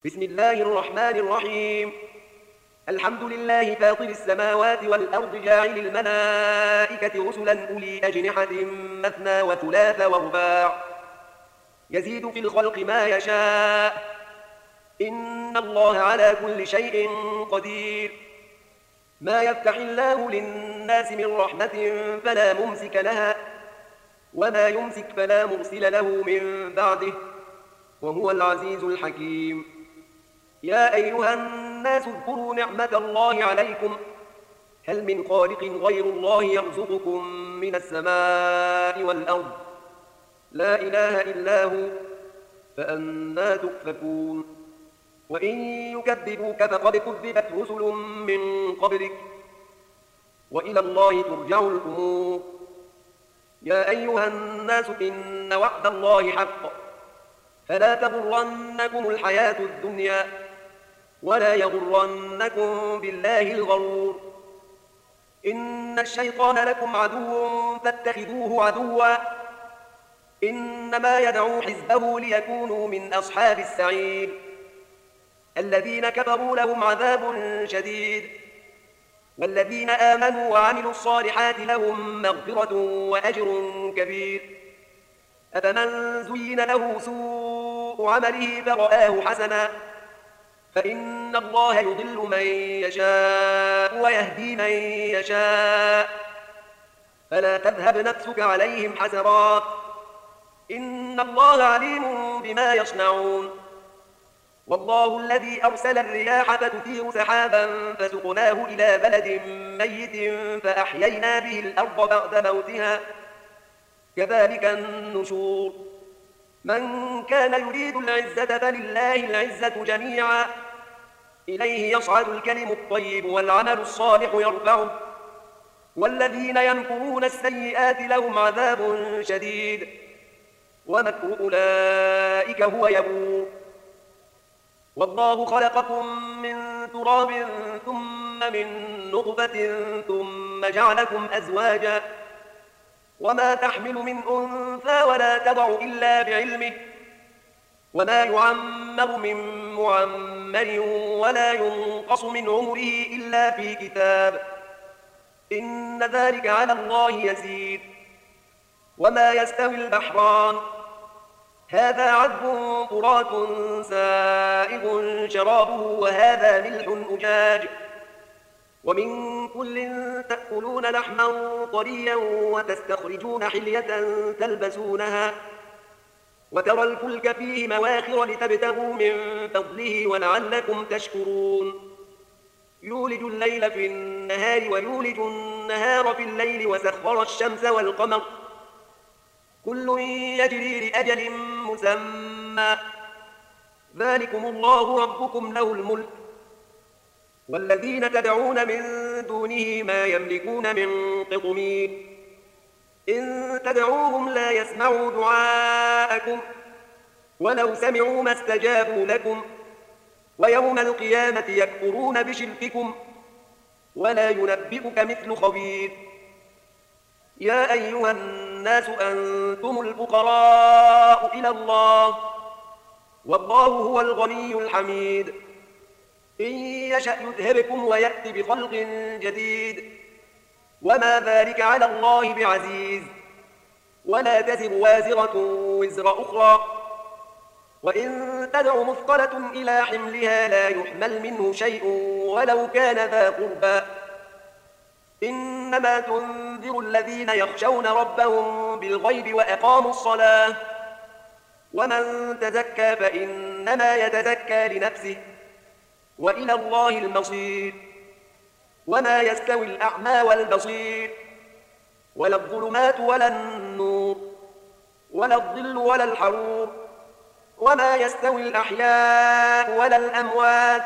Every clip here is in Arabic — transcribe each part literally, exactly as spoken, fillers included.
بسم الله الرحمن الرحيم. الحمد لله فاطر السماوات والأرض جاعل الملائكة رسلا أولي أجنحة مثنى وثلاث ورباع يزيد في الخلق ما يشاء إن الله على كل شيء قدير. ما يفتح الله للناس من رحمة فلا ممسك لها وما يمسك فلا مرسل له من بعده وهو العزيز الحكيم. يا أيها الناس اذكروا نعمة الله عليكم هل من خالق غير الله يرزقكم من السماء والأرض لا إله إلا هو فأنى تؤفكون. وإن يكذبوك فقد كذبت رسل من قبلك وإلى الله ترجع الأمور. يا أيها الناس إن وعد الله حق فلا تغرنكم الحياة الدنيا ولا يغرنكم بالله الغرور. إن الشيطان لكم عدو فاتخذوه عدوا إنما يدعو حزبه ليكونوا من أصحاب السعير. الذين كفروا لهم عذاب شديد والذين آمنوا وعملوا الصالحات لهم مغفرة وأجر كبير. أفمن زين له سوء عمله فرآه حسنا فإن الله يضل من يشاء ويهدي من يشاء فلا تذهب نفسك عليهم حسرات إن الله عليم بما يصنعون. والله الذي أرسل الرياح فتثير سحابا فسقناه إلى بلد ميت فأحيينا به الأرض بعد موتها كذلك النشور. من كان يريد العزة فلله العزة جميعا إليه يصعد الكلم الطيب والعمل الصالح يرفعه والذين يمكرون السيئات لهم عذاب شديد ومكر أولئك هو يبور. والله خلقكم من تراب ثم من نطفة ثم جعلكم أزواجا وما تحمل من أنثى ولا تضع إلا بعلمه وما يعمر من معمر ولا ينقص من عمره إلا في كتاب إن ذلك على الله يسير. وما يستوي البحران هذا عذب فرات سائغ شرابه وهذا ملح أجاج ومن كل تأكلون لحما طريا وتستخرجون حلية تلبسونها وترى الفلك فيه مواخر لتبتغوا من فضله ولعلكم تشكرون. يولج الليل في النهار ويولج النهار في الليل وسخر الشمس والقمر كل يجري لأجل مسمى ذلكم الله ربكم له الملك والذين تدعون من دونه ما يملكون من قطمير إن تدعوهم لا يسمعوا دعاءكم ولو سمعوا ما استجابوا لكم ويوم القيامة يكفرون بشرككم ولا ينبئك مثل خبير. يا أيها الناس أنتم الفقراء إلى الله والله هو الغني الحميد. إن يشأ يذهبكم ويأتي بخلق جديد وما ذلك على الله بعزيز. ولا تزر وازرة وزر أخرى وإن تدع مثقلة إلى حملها لا يحمل منه شيء ولو كان ذا قربى إنما تنذر الذين يخشون ربهم بالغيب وأقاموا الصلاة ومن تزكى فإنما يتزكى لنفسه وإلى الله المصير. وما يستوي الأعمى والبصير ولا الظلمات ولا النور ولا الظل ولا الحرور وما يستوي الأحياء ولا الأموات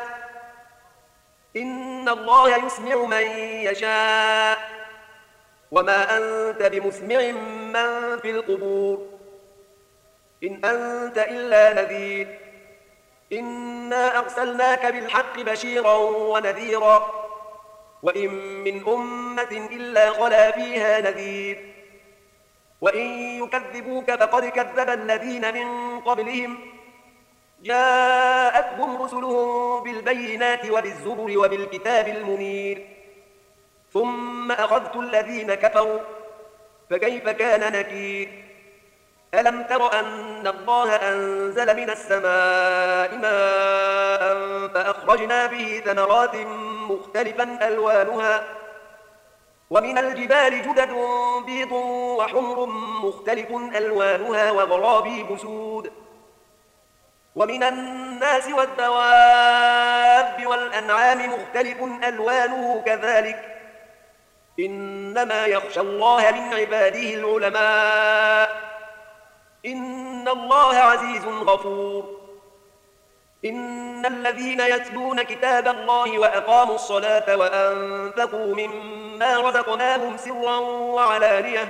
إن الله يسمع من يشاء وما أنت بمسمع من في القبور إن أنت إلا نذير. إنا أرسلناك بالحق بشيرا ونذيرا وإن من أمة إلا خلا فيها نذير. وإن يكذبوك فقد كذب الذين من قبلهم جاءتهم رسلهم بالبينات وبالزبر وبالكتاب المنير ثم أخذت الذين كفروا فكيف كان نكير ألم تر أن الله أنزل من السماء ماء فأخرجنا به ثمرات مختلفا ألوانها ومن الجبال جدد بيض وحمر مختلف ألوانها وغرابيب سود ومن الناس والدواب والأنعام مختلف ألوانه كذلك إنما يخشى الله من عباده العلماء إن الله عزيز غفور إن الذين يتلون كتاب الله وأقاموا الصلاة وأنفقوا مما رزقناهم سرا وعلانية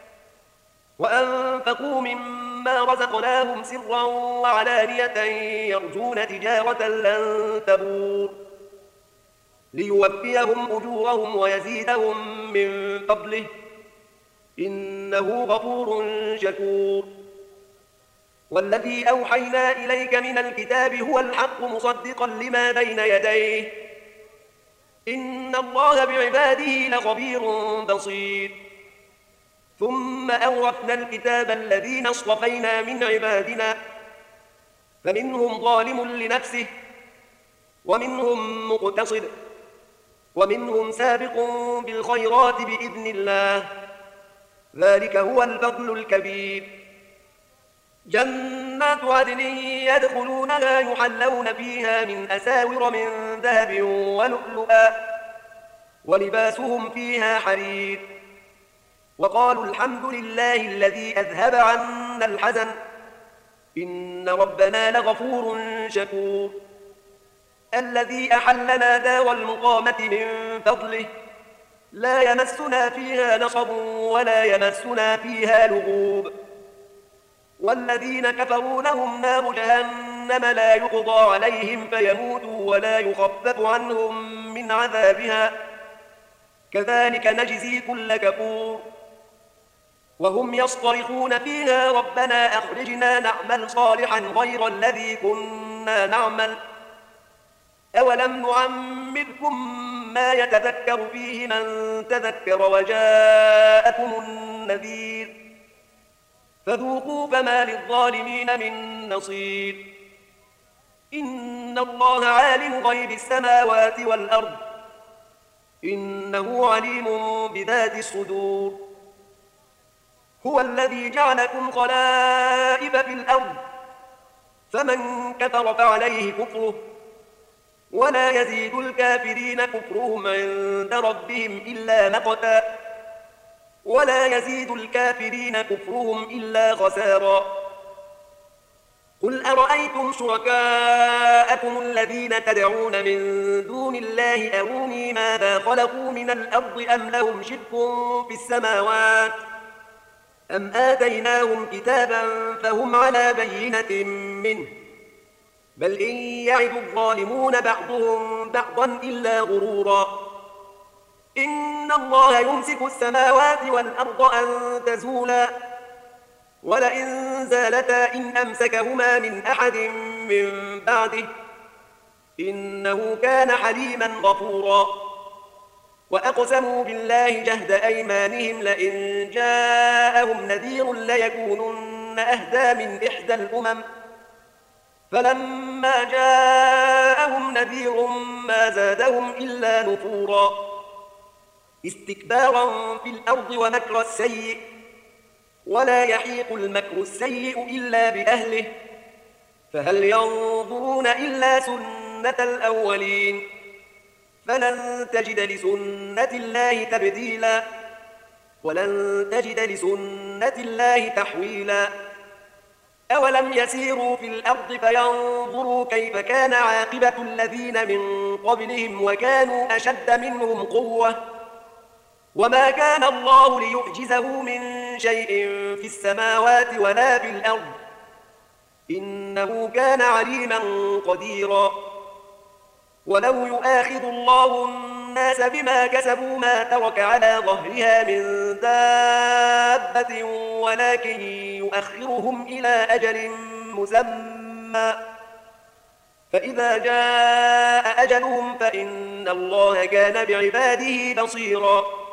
وأنفقوا مما رزقناهم سرا وعلانية يرجون تجارة لن تبور ليوفيهم أجورهم ويزيدهم من فضله إنه غفور شكور والذي أوحينا إليك من الكتاب هو الحق مصدقا لما بين يديه إن الله بعباده لخبير بصير ثم أورثنا الكتاب الذين اصطفينا من عبادنا فمنهم ظالم لنفسه ومنهم مقتصد ومنهم سابق بالخيرات بإذن الله ذلك هو الفضل الكبير جنات عدن يدخلونها يحلون فيها من أساور من ذهب ولؤلؤا ولباسهم فيها حرير وقالوا الحمد لله الذي أذهب عنا الحزن إن ربنا لغفور شكور الذي أحلنا دار المقامة من فضله لا يمسنا فيها نصب ولا يمسنا فيها لغوب والذين كفروا لهم نار جهنم لا يقضى عليهم فيموتوا ولا يخفف عنهم من عذابها كذلك نجزي كل كفور وهم يصطرخون فيها ربنا أخرجنا نعمل صالحا غير الذي كنا نعمل أولم نعمركم ما يتذكر فيه من تذكر وجاءكم النذير فذوقوا فما للظالمين من نصير إن الله عالم غيب السماوات والأرض إنه عليم بذات الصدور هو الذي جعلكم خلائف في الأرض فمن كفر فعليه كفره ولا يزيد الكافرين كفرهم عند ربهم إلا مقتا ولا يزيد الكافرين كفرهم إلا خسارا قل أرأيتم شركاءكم الذين تدعون من دون الله أروني ماذا خلقوا من الأرض أم لهم شرك في السماوات أم آتيناهم كتابا فهم على بينة منه بل إن يعد الظالمون بعضهم بعضا إلا غرورا إن الله يمسك السماوات والأرض أن تزولا ولئن زالتا إن أمسكهما من أحد من بعده إنه كان حليما غفورا وأقسموا بالله جهد أيمانهم لئن جاءهم نذير ليكونن أهدى من إحدى الأمم فلما جاءهم نذير ما زادهم إلا نفورا استكبارا في الأرض ومكر السيء ولا يحيق المكر السيء إلا بأهله فهل ينظرون إلا سنة الأولين فلن تجد لسنة الله تبديلا ولن تجد لسنة الله تحويلا أولم يسيروا في الأرض فينظروا كيف كان عاقبة الذين من قبلهم وكانوا أشد منهم قوة وما كان الله ليعجزه من شيء في السماوات ولا في الأرض إنه كان عليما قديرا ولو يؤاخذ الله الناس بما كسبوا ما ترك على ظهرها من دابة ولكن يؤخرهم إلى أجل مسمى فإذا جاء أجلهم فإن الله كان بعباده بصيرا